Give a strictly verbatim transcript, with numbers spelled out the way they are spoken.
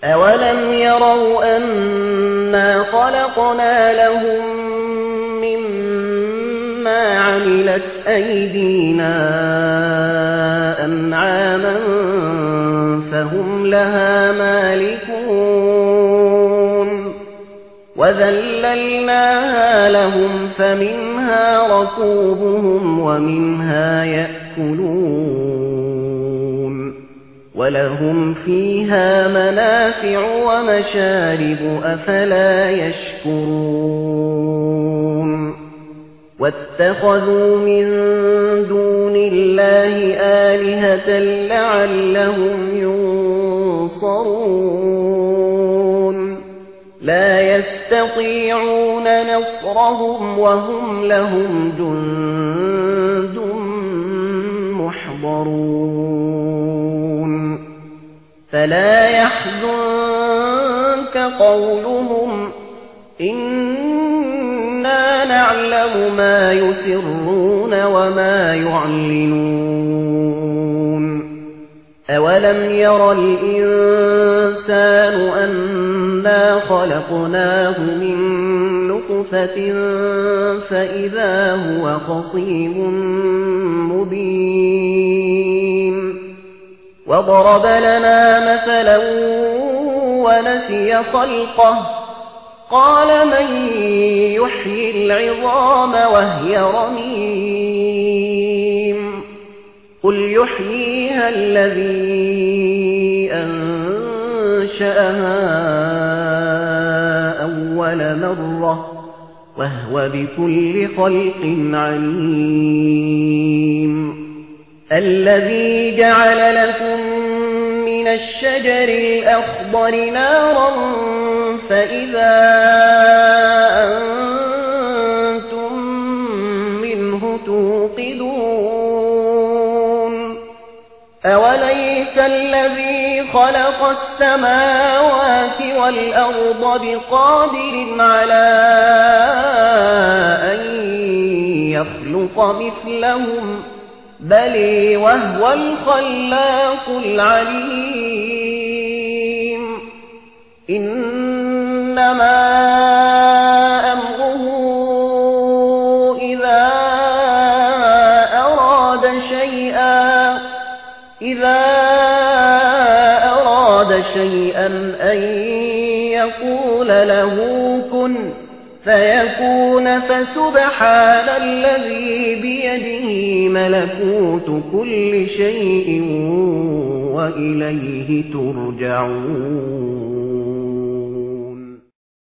أَوَلَمْ يَرَوْا أَنَّا خَلَقْنَا لَهُم مِّمَّا عَمِلَتْ أَيْدِينَا أَنْعَامًا فَهُمْ لَهَا مَالِكُونَ وَذَلَّلْنَاهَا لَهُمْ فَمِنْهَا رَكُوبُهُمْ وَمِنْهَا يَأْكُلُونَ وَلَهُمْ فِيهَا مَنَافِعُ وَمَشَارِبُ أَفَلَا يَشْكُرُونَ وَاتَّخَذُوا مِن دُونِ اللَّهِ آلِهَةً لَّعَلَّهُمْ يُنصَرُونَ لَا يَسْتَطِيعُونَ نَصْرَهُمْ وَهُمْ لَهُمْ جُندٌ مُّحْضَرُونَ فَلَا يَحْزُنكَ قَوْلُهُمْ إِنَّا نَعْلَمُ مَا يُسِرُّونَ وَمَا يُعْلِنُونَ أَوَلَمْ يَرَ الْإِنسَانُ أَنَّا خَلَقْنَاهُ مِن نُّطْفَةٍ فَإِذَا هُوَ خَصِيمٌ مُّبِينٌ وَضَرَبَ لَنَا مَثَلًا وَنَسِيَ خَلْقَهُ قَالَ مَن يُحْيِي الْعِظَامَ وَهِيَ رَمِيمٌ قُلْ يُحْيِيهَا الَّذِي أَنشَأَهَا أَوَّلَ مَرَّةٍ وَهُوَ بِكُلِّ خَلْقٍ عَلِيمٌ الَّذِي جَعَلَ لَكُم مِّنَ الشَّجَرِ الْأَخْضَرِ نَارًا فَإِذَا أَنتُم مِّنْهُ تُوقِدُونَ أَوَلَيْسَ الَّذِي خَلَقَ السَّمَاوَاتِ وَالْأَرْضَ بِقَادِرٍ عَلَىٰ أَن يَخْلُقَ مِثْلَهُم بَلِ وَهُوَ الْخَلَّاقُ الْعَلِيمُ إِنَّمَا أَمْرُهُ إِذَا أَرَادَ شَيْئًا إِذَا أَرَادَ شَيْئًا أَن يَقُولَ لَهُ كُن فَيَكُونُ فَسُبْحَانَ الَّذِي بِيَدِهِ مَلَكُوتُ كُلِّ شَيْءٍ وَإِلَيْهِ تُرْجَعُونَ